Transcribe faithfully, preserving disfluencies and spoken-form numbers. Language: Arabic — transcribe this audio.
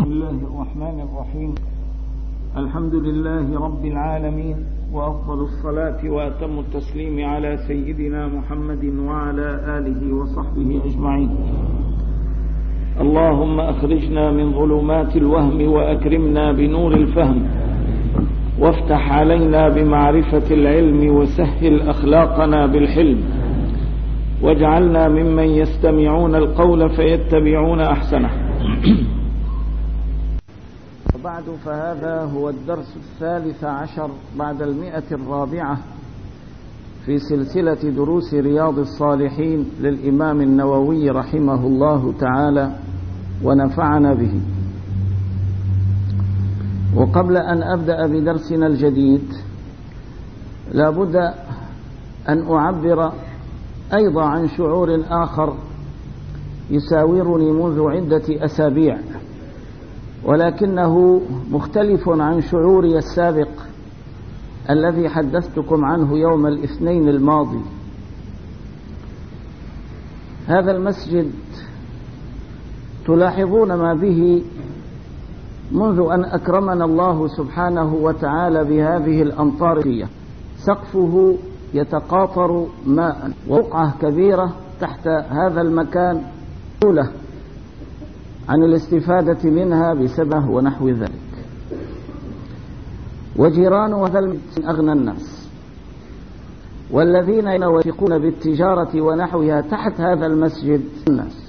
الله الرحمن الرحيم. الحمد لله رب العالمين، وأفضل الصلاة وأتم التسليم على سيدنا محمد وعلى آله وصحبه أجمعين. اللهم أخرجنا من ظلمات الوهم وأكرمنا بنور الفهم، وافتح علينا بمعرفة العلم، وسهل أخلاقنا بالحلم، واجعلنا ممن يستمعون القول فيتبعون أحسنه. وبعد، فهذا هو الدرس الثالث عشر بعد المئة الرابعة في سلسلة دروس رياض الصالحين للإمام النووي رحمه الله تعالى ونفعنا به. وقبل أن أبدأ بدرسنا الجديد، لا بد أن أعبر أيضا عن شعور آخر يساورني منذ عدة أسابيع، ولكنه مختلف عن شعوري السابق الذي حدثتكم عنه يوم الاثنين الماضي. هذا المسجد تلاحظون ما به منذ أن أكرمنا الله سبحانه وتعالى بهذه الأمطار، سقفه يتقاطر ماء، وبقعة كبيرة تحت هذا المكان له عن الاستفادة منها بسبه ونحو ذلك. وجيران هذا المسجد أغنى الناس، والذين يوثقون بالتجارة ونحوها تحت هذا المسجد الناس.